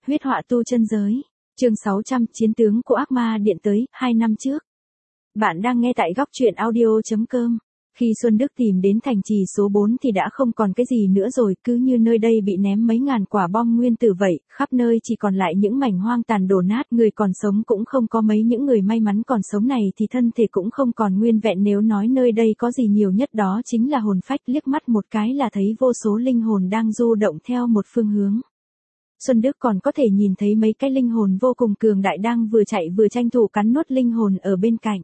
Huyết họa tu chân giới. Chương 600, chiến tướng của ác ma điện tới, 2 năm trước. Bạn đang nghe tại góc truyện audio.com. Khi Xuân Đức tìm đến thành trì số 4 thì đã không còn cái gì nữa rồi, cứ như nơi đây bị ném mấy ngàn quả bom nguyên tử vậy, khắp nơi chỉ còn lại những mảnh hoang tàn đổ nát, người còn sống cũng không có mấy, những người may mắn còn sống này thì thân thể cũng không còn nguyên vẹn, nếu nói nơi đây có gì nhiều nhất đó chính là hồn phách, liếc mắt một cái là thấy vô số linh hồn đang du động theo một phương hướng. Xuân Đức còn có thể nhìn thấy mấy cái linh hồn vô cùng cường đại đang vừa chạy vừa tranh thủ cắn nuốt linh hồn ở bên cạnh.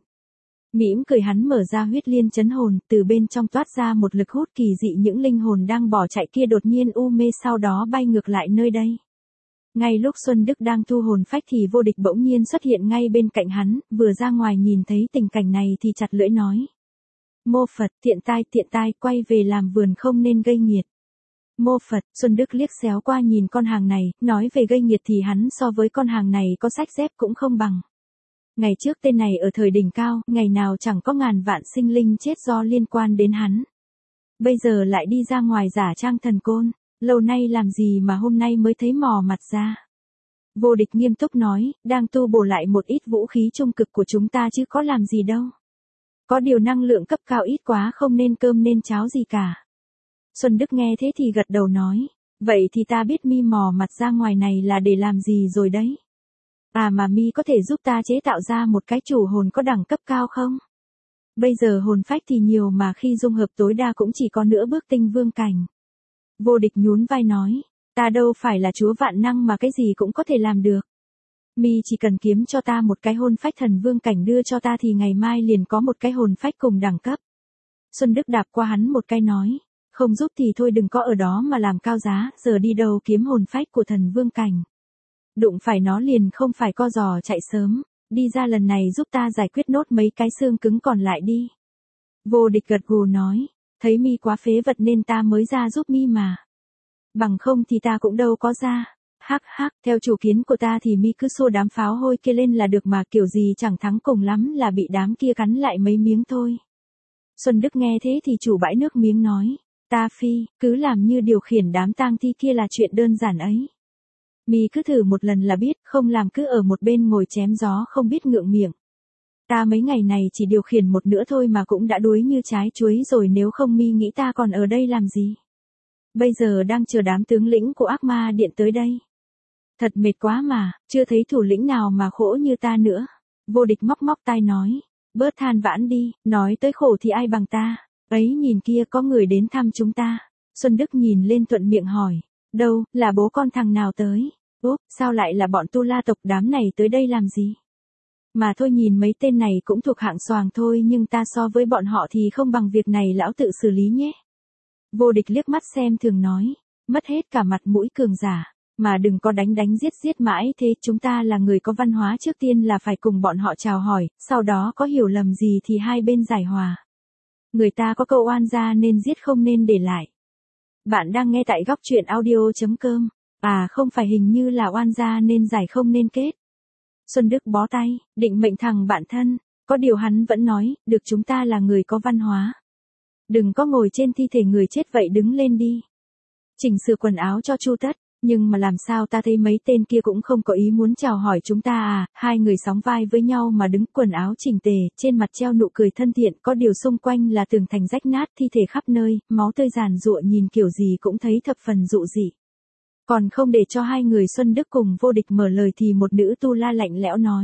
Mỉm cười hắn mở ra huyết liên chấn hồn, từ bên trong toát ra một lực hút kỳ dị, những linh hồn đang bỏ chạy kia đột nhiên u mê, sau đó bay ngược lại nơi đây. Ngay lúc Xuân Đức đang thu hồn phách thì vô địch bỗng nhiên xuất hiện ngay bên cạnh hắn, vừa ra ngoài nhìn thấy tình cảnh này thì chặt lưỡi nói. Mô Phật, tiện tai, quay về làm vườn không nên gây nghiệt. Mô Phật, Xuân Đức liếc xéo qua nhìn con hàng này, nói về gây nghiệt thì hắn so với con hàng này có sách dép cũng không bằng. Ngày trước tên này ở thời đỉnh cao, ngày nào chẳng có ngàn vạn sinh linh chết do liên quan đến hắn. Bây giờ lại đi ra ngoài giả trang thần côn, lâu nay làm gì mà hôm nay mới thấy mò mặt ra. Vô địch nghiêm túc nói, đang tu bổ lại một ít vũ khí trung cực của chúng ta chứ có làm gì đâu. Có điều năng lượng cấp cao ít quá, không nên cơm nên cháo gì cả. Xuân Đức nghe thế thì gật đầu nói, vậy thì ta biết mi mò mặt ra ngoài này là để làm gì rồi đấy. À mà mi có thể giúp ta chế tạo ra một cái chủ hồn có đẳng cấp cao không? Bây giờ hồn phách thì nhiều mà khi dung hợp tối đa cũng chỉ có nửa bước tinh vương cảnh. Vô địch nhún vai nói, ta đâu phải là chúa vạn năng mà cái gì cũng có thể làm được. Mi chỉ cần kiếm cho ta một cái hồn phách thần vương cảnh đưa cho ta thì ngày mai liền có một cái hồn phách cùng đẳng cấp. Xuân Đức đạp qua hắn một cái nói, không giúp thì thôi đừng có ở đó mà làm cao giá, giờ đi đâu kiếm hồn phách của thần vương cảnh. Đụng phải nó liền không phải co giò chạy sớm, đi ra lần này giúp ta giải quyết nốt mấy cái xương cứng còn lại đi. Vô địch gật gù nói, thấy mi quá phế vật nên ta mới ra giúp mi mà. Bằng không thì ta cũng đâu có ra. Hắc hắc, theo chủ kiến của ta thì mi cứ xua đám pháo hôi kia lên là được mà, kiểu gì chẳng thắng, cùng lắm là bị đám kia cắn lại mấy miếng thôi. Xuân Đức nghe thế thì chủ bãi nước miếng nói, ta phi, cứ làm như điều khiển đám tang thi kia là chuyện đơn giản ấy. Mi cứ thử một lần là biết, không làm cứ ở một bên ngồi chém gió không biết ngượng miệng. Ta mấy ngày này chỉ điều khiển một nửa thôi mà cũng đã đuối như trái chuối rồi, nếu không mi nghĩ ta còn ở đây làm gì. Bây giờ đang chờ đám tướng lĩnh của ác ma điện tới đây. Thật mệt quá mà, chưa thấy thủ lĩnh nào mà khổ như ta nữa. Vô địch móc tai nói, bớt than vãn đi, nói tới khổ thì ai bằng ta. Ấy nhìn kia có người đến thăm chúng ta. Xuân Đức nhìn lên thuận miệng hỏi, đâu, là bố con thằng nào tới? Úp, sao lại là bọn Tu La tộc, đám này tới đây làm gì? Mà thôi, nhìn mấy tên này cũng thuộc hạng xoàng thôi, nhưng ta so với bọn họ thì không bằng, việc này lão tự xử lý nhé. Vô địch liếc mắt xem thường nói, mất hết cả mặt mũi cường giả, mà đừng có đánh giết mãi thế, chúng ta là người có văn hóa, trước tiên là phải cùng bọn họ chào hỏi, sau đó có hiểu lầm gì thì hai bên giải hòa. Người ta có câu oan gia nên giết không nên để lại. Bạn đang nghe tại góc truyện audio.com. À không phải, hình như là oan gia nên giải không nên kết. Xuân Đức bó tay, định mệnh thằng bạn thân, có điều hắn vẫn nói, được, chúng ta là người có văn hóa. Đừng có ngồi trên thi thể người chết vậy, đứng lên đi. Chỉnh sửa quần áo cho chu tất, nhưng mà làm sao ta thấy mấy tên kia cũng không có ý muốn chào hỏi chúng ta à, hai người sóng vai với nhau mà đứng, quần áo chỉnh tề, trên mặt treo nụ cười thân thiện, có điều xung quanh là tường thành rách nát, thi thể khắp nơi, máu tươi giàn giụa, nhìn kiểu gì cũng thấy thập phần dụ dị. Còn không để cho hai người Xuân Đức cùng Vô địch mở lời thì một nữ tu la lạnh lẽo nói.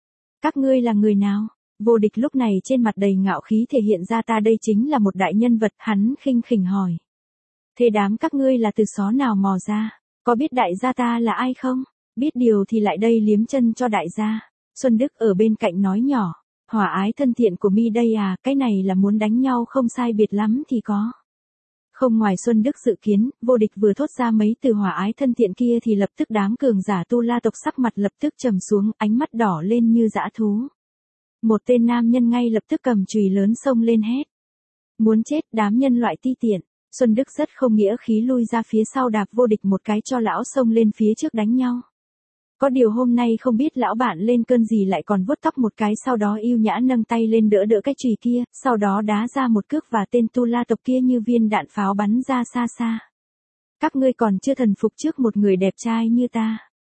Các ngươi là người nào? Vô địch lúc này trên mặt đầy ngạo khí thể hiện ra, ta đây chính là một đại nhân vật, hắn khinh khỉnh hỏi. Thế đám các ngươi là từ xó nào mò ra? Có biết đại gia ta là ai không? Biết điều thì lại đây liếm chân cho đại gia. Xuân Đức ở bên cạnh nói nhỏ, hòa ái thân thiện của mi đây à, cái này là muốn đánh nhau không sai biệt lắm thì có. Không ngoài Xuân Đức dự kiến, Vô địch vừa thốt ra mấy từ hòa ái thân thiện kia thì lập tức đám cường giả Tu La tộc sắc mặt lập tức trầm xuống, ánh mắt đỏ lên như dã thú. Một tên nam nhân ngay lập tức cầm chùy lớn xông lên hét. Muốn chết, đám nhân loại ti tiện. Xuân Đức rất không nghĩa khí lui ra phía sau, đạp Vô địch một cái cho lão xông lên phía trước đánh nhau. Có điều hôm nay không biết lão bạn lên cơn gì lại còn vuốt tóc một cái, sau đó yêu nhã nâng tay lên đỡ cái chùy kia, sau đó đá ra một cước và tên Tu La tộc kia như viên đạn pháo bắn ra xa xa. Các ngươi còn chưa thần phục trước một người đẹp trai như ta.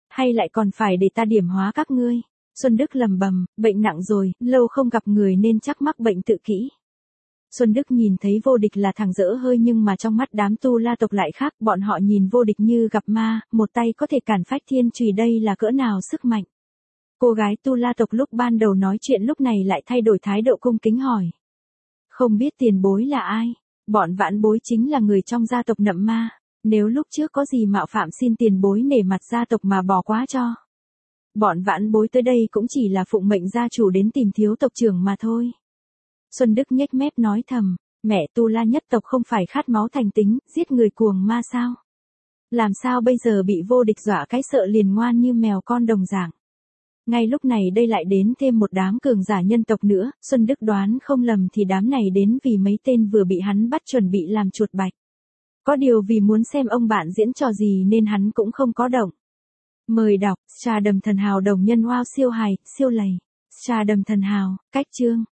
Hay lại còn phải để ta điểm hóa các ngươi? Xuân Đức lầm bầm, bệnh nặng rồi, lâu không gặp người nên chắc mắc bệnh tự kỷ. Xuân Đức nhìn thấy vô địch là thằng dở hơi nhưng mà trong mắt đám tu la tộc lại khác, bọn họ nhìn vô địch như gặp ma, một tay có thể cản phách thiên chùy, đây là cỡ nào sức mạnh. Cô gái tu la tộc lúc ban đầu nói chuyện lúc này lại thay đổi thái độ cung kính hỏi. Không biết tiền bối là ai? Bọn vãn bối chính là người trong gia tộc Nậm Ma, nếu lúc trước có gì mạo phạm xin tiền bối nể mặt gia tộc mà bỏ qua cho. Bọn vãn bối tới đây cũng chỉ là phụng mệnh gia chủ đến tìm thiếu tộc trưởng mà thôi. Xuân Đức nhếch mép nói thầm, mẹ tu la nhất tộc không phải khát máu thành tính, giết người cuồng ma sao? Làm sao bây giờ bị vô địch dọa cái sợ liền ngoan như mèo con đồng dạng. Ngay lúc này đây lại đến thêm một đám cường giả nhân tộc nữa, Xuân Đức đoán không lầm thì đám này đến vì mấy tên vừa bị hắn bắt chuẩn bị làm chuột bạch. Có điều vì muốn xem ông bạn diễn trò gì nên hắn cũng không có động. Mời đọc, Trà Đầm Thần Hào đồng nhân wow siêu hài, siêu lầy. Trà Đầm Thần Hào, cách chương.